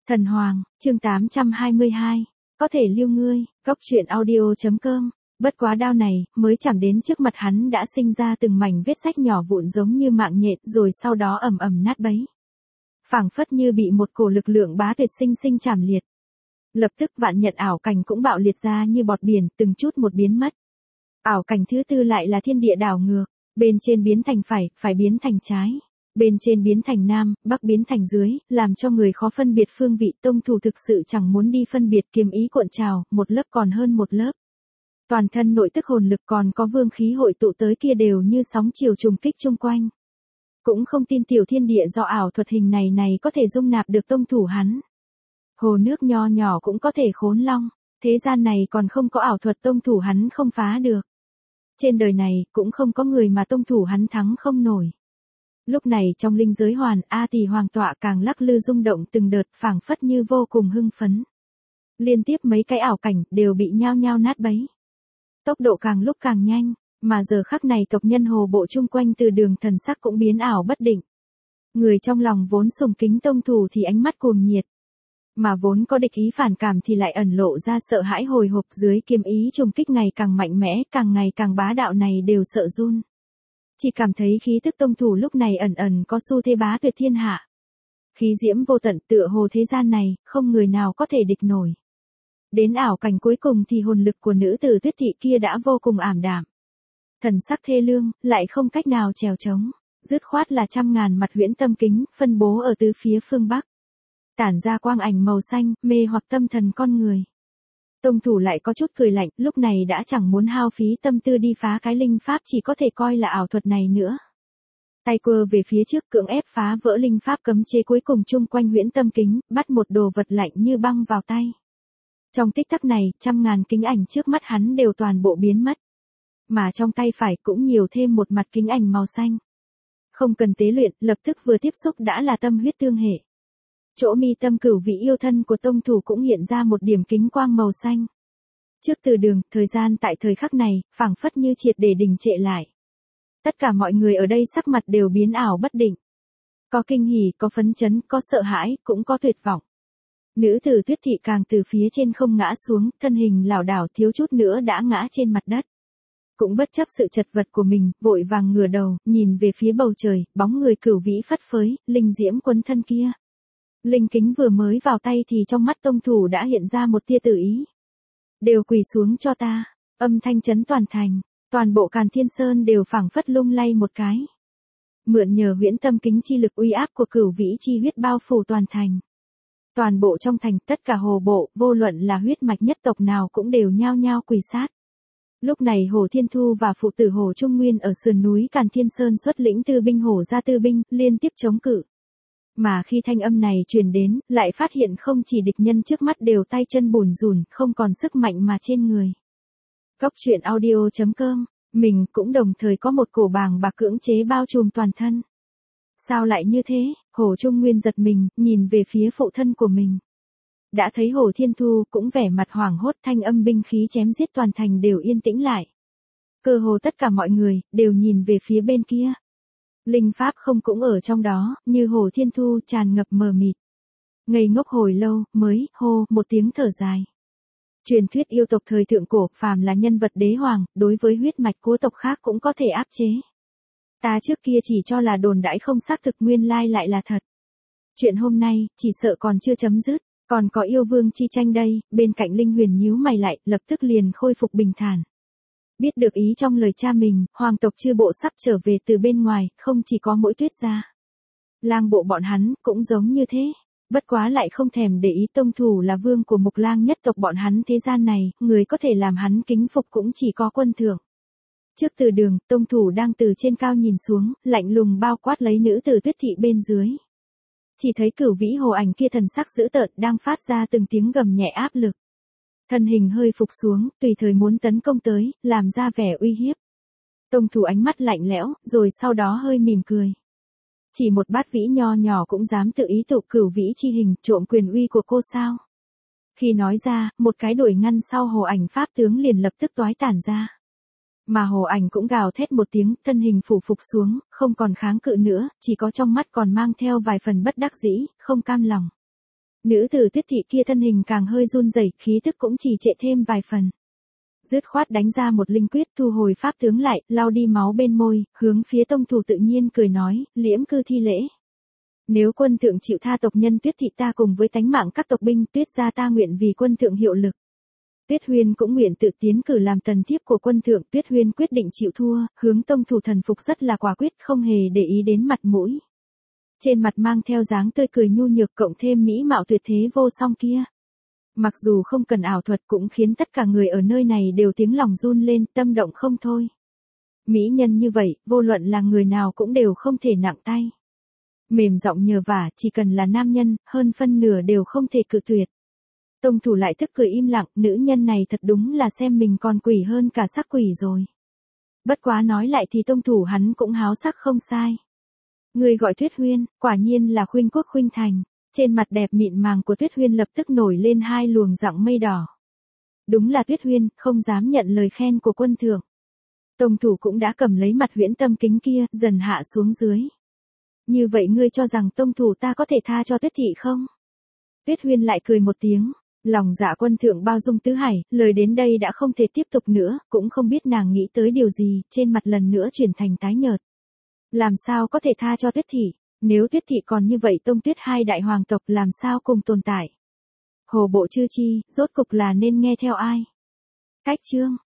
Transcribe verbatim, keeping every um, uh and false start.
Thần Hoàng, chương tám trăm hai mươi hai, có thể lưu ngươi, góc truyện audio.com. Bất quá đao này, mới chạm đến trước mặt hắn đã sinh ra từng mảnh vết rách nhỏ vụn giống như mạng nhện rồi sau đó ầm ầm nát bấy. Phảng phất như bị một cổ lực lượng bá tuyệt sinh sinh chảm liệt. Lập tức vạn nhận ảo cảnh cũng bạo liệt ra như bọt biển, từng chút một biến mất. Ảo cảnh thứ tư lại là thiên địa đảo ngược, bên trên biến thành phải, phải biến thành trái. Bên trên biến thành nam, bắc biến thành dưới, làm cho người khó phân biệt phương vị. Tông thủ thực sự chẳng muốn đi phân biệt, kiếm ý cuộn trào, một lớp còn hơn một lớp. Toàn thân nội tức hồn lực còn có vương khí hội tụ tới kia đều như sóng chiều trùng kích chung quanh. Cũng không tin tiểu thiên địa do ảo thuật hình này này có thể dung nạp được tông thủ hắn. Hồ nước nho nhỏ cũng có thể khốn long, thế gian này còn không có ảo thuật tông thủ hắn không phá được. Trên đời này cũng không có người mà tông thủ hắn thắng không nổi. Lúc này trong linh giới hoàn, A Tỳ Hoàng tọa càng lắc lư rung động từng đợt, phảng phất như vô cùng hưng phấn. Liên tiếp mấy cái ảo cảnh đều bị nhao nhao nát bấy. Tốc độ càng lúc càng nhanh, mà giờ khắc này tộc nhân hồ bộ chung quanh từ đường thần sắc cũng biến ảo bất định. Người trong lòng vốn sùng kính tông thủ thì ánh mắt cuồng nhiệt. Mà vốn có địch ý phản cảm thì lại ẩn lộ ra sợ hãi hồi hộp, dưới kiếm ý trùng kích ngày càng mạnh mẽ, càng ngày càng bá đạo này đều sợ run. Chỉ cảm thấy khí tức tông thủ lúc này ẩn ẩn có xu thế bá tuyệt thiên hạ. Khí diễm vô tận, tựa hồ thế gian này, không người nào có thể địch nổi. Đến ảo cảnh cuối cùng thì hồn lực của nữ tử Tuyết thị kia đã vô cùng ảm đạm. Thần sắc thê lương, lại không cách nào trèo trống. Dứt khoát là trăm ngàn mặt huyễn tâm kính, phân bố ở tứ phía phương Bắc. Tản ra quang ảnh màu xanh, mê hoặc tâm thần con người. Tông thủ lại có chút cười lạnh, lúc này đã chẳng muốn hao phí tâm tư đi phá cái linh pháp, chỉ có thể coi là ảo thuật này nữa. Tay quơ về phía trước cưỡng ép phá vỡ linh pháp cấm chế cuối cùng chung quanh huyễn tâm kính, bắt một đồ vật lạnh như băng vào tay. Trong tích tắc này, trăm ngàn kính ảnh trước mắt hắn đều toàn bộ biến mất. Mà trong tay phải cũng nhiều thêm một mặt kính ảnh màu xanh. Không cần tế luyện, lập tức vừa tiếp xúc đã là tâm huyết tương hệ. Chỗ mi tâm cửu vị yêu thân của tông thủ cũng hiện ra một điểm kính quang màu xanh. Trước từ đường, thời gian tại thời khắc này, phảng phất như triệt để đình trệ lại. Tất cả mọi người ở đây sắc mặt đều biến ảo bất định. Có kinh hỉ, có phấn chấn, có sợ hãi, cũng có tuyệt vọng. Nữ tử Tuyết thị càng từ phía trên không ngã xuống, thân hình lảo đảo thiếu chút nữa đã ngã trên mặt đất. Cũng bất chấp sự chật vật của mình, vội vàng ngửa đầu, nhìn về phía bầu trời, bóng người cửu vĩ phất phới, linh diễm quấn thân kia. Linh kính vừa mới vào tay thì trong mắt tông thủ đã hiện ra một tia tự ý. Đều quỳ xuống cho ta, âm thanh chấn toàn thành, toàn bộ Càn Thiên Sơn đều phảng phất lung lay một cái. Mượn nhờ huyễn tâm kính chi lực uy áp của cửu vĩ chi huyết bao phủ toàn thành. Toàn bộ trong thành, tất cả hồ bộ, vô luận là huyết mạch nhất tộc nào cũng đều nhao nhao quỳ sát. Lúc này Hồ Thiên Thu và phụ tử Hồ Trung Nguyên ở sườn núi Càn Thiên Sơn xuất lĩnh tư binh hổ ra tư binh, liên tiếp chống cự. Mà khi thanh âm này truyền đến, lại phát hiện không chỉ địch nhân trước mắt đều tay chân bùn rùn, không còn sức mạnh mà trên người. Góc truyện audio.com, mình cũng đồng thời có một cổ bàng bạc cưỡng chế bao trùm toàn thân. Sao lại như thế? Hồ Trung Nguyên giật mình, nhìn về phía phụ thân của mình. Đã thấy Hồ Thiên Thu cũng vẻ mặt hoảng hốt, thanh âm binh khí chém giết toàn thành đều yên tĩnh lại. Cơ hồ tất cả mọi người, đều nhìn về phía bên kia. Linh pháp không cũng ở trong đó, như Hồ Thiên Thu tràn ngập mờ mịt. Ngây ngốc hồi lâu, mới, hô, một tiếng thở dài. Truyền thuyết yêu tộc thời thượng cổ, phàm là nhân vật đế hoàng, đối với huyết mạch của tộc khác cũng có thể áp chế. Ta trước kia chỉ cho là đồn đãi không xác thực, nguyên lai lại là thật. Chuyện hôm nay, chỉ sợ còn chưa chấm dứt, còn có yêu vương chi tranh đây. Bên cạnh Linh Huyền nhíu mày lại, lập tức liền khôi phục bình thản. Biết được ý trong lời cha mình, hoàng tộc chư bộ sắp trở về từ bên ngoài, không chỉ có mỗi Tuyết gia. Lang bộ bọn hắn, cũng giống như thế. Bất quá lại không thèm để ý tông thủ là vương của Mục Lang nhất tộc bọn hắn, thế gian này, người có thể làm hắn kính phục cũng chỉ có quân thượng. Trước từ đường, tông thủ đang từ trên cao nhìn xuống, lạnh lùng bao quát lấy nữ tử Tuyết thị bên dưới. Chỉ thấy cửu vĩ hồ ảnh kia thần sắc dữ tợn đang phát ra từng tiếng gầm nhẹ áp lực. Thân hình hơi phục xuống, tùy thời muốn tấn công tới, làm ra vẻ uy hiếp. Tông thủ ánh mắt lạnh lẽo, rồi sau đó hơi mỉm cười. Chỉ một bát vĩ nho nhỏ cũng dám tự ý tụ cửu vĩ chi hình, trộm quyền uy của cô sao? Khi nói ra, một cái đuổi ngăn sau hồ ảnh pháp tướng liền lập tức toái tản ra. Mà hồ ảnh cũng gào thét một tiếng, thân hình phủ phục xuống, không còn kháng cự nữa, chỉ có trong mắt còn mang theo vài phần bất đắc dĩ, không cam lòng. Nữ tử Tuyết thị kia thân hình càng hơi run rẩy, khí tức cũng trì trệ thêm vài phần. Dứt khoát đánh ra một linh quyết, thu hồi pháp tướng lại, lau đi máu bên môi, hướng phía tông thủ tự nhiên cười nói, liễm cư thi lễ. Nếu quân thượng chịu tha tộc nhân Tuyết thị ta cùng với tánh mạng các tộc binh, Tuyết gia ta nguyện vì quân thượng hiệu lực. Tuyết Huyên cũng nguyện tự tiến cử làm tần thiếp của quân thượng. Tuyết Huyên quyết định chịu thua, hướng tông thủ thần phục rất là quả quyết, không hề để ý đến mặt mũi. Trên mặt mang theo dáng tươi cười nhu nhược cộng thêm mỹ mạo tuyệt thế vô song kia. Mặc dù không cần ảo thuật cũng khiến tất cả người ở nơi này đều tiếng lòng run lên, tâm động không thôi. Mỹ nhân như vậy, vô luận là người nào cũng đều không thể nặng tay. Mềm giọng nhờ vả, chỉ cần là nam nhân, hơn phân nửa đều không thể cự tuyệt. Tông thủ lại thức cười im lặng, nữ nhân này thật đúng là xem mình còn quỷ hơn cả sắc quỷ rồi. Bất quá nói lại thì tông thủ hắn cũng háo sắc không sai. Người gọi Tuyết Huyên, quả nhiên là khuynh quốc khuynh thành. Trên mặt đẹp mịn màng của Tuyết Huyên lập tức nổi lên hai luồng dạng mây đỏ. Đúng là Tuyết Huyên, không dám nhận lời khen của quân thượng. Tông thủ cũng đã cầm lấy mặt huyễn tâm kính kia, dần hạ xuống dưới. Như vậy ngươi cho rằng tông thủ ta có thể tha cho Tuyết thị không? Tuyết Huyên lại cười một tiếng. Lòng dạ quân thượng bao dung tứ hải, lời đến đây đã không thể tiếp tục nữa, cũng không biết nàng nghĩ tới điều gì, trên mặt lần nữa chuyển thành tái nhợt. Làm sao có thể tha cho Tuyết thị? Nếu Tuyết thị còn như vậy tông Tuyết hai đại hoàng tộc làm sao cùng tồn tại? Hồ bộ chư chi, rốt cục là nên nghe theo ai? Cách chương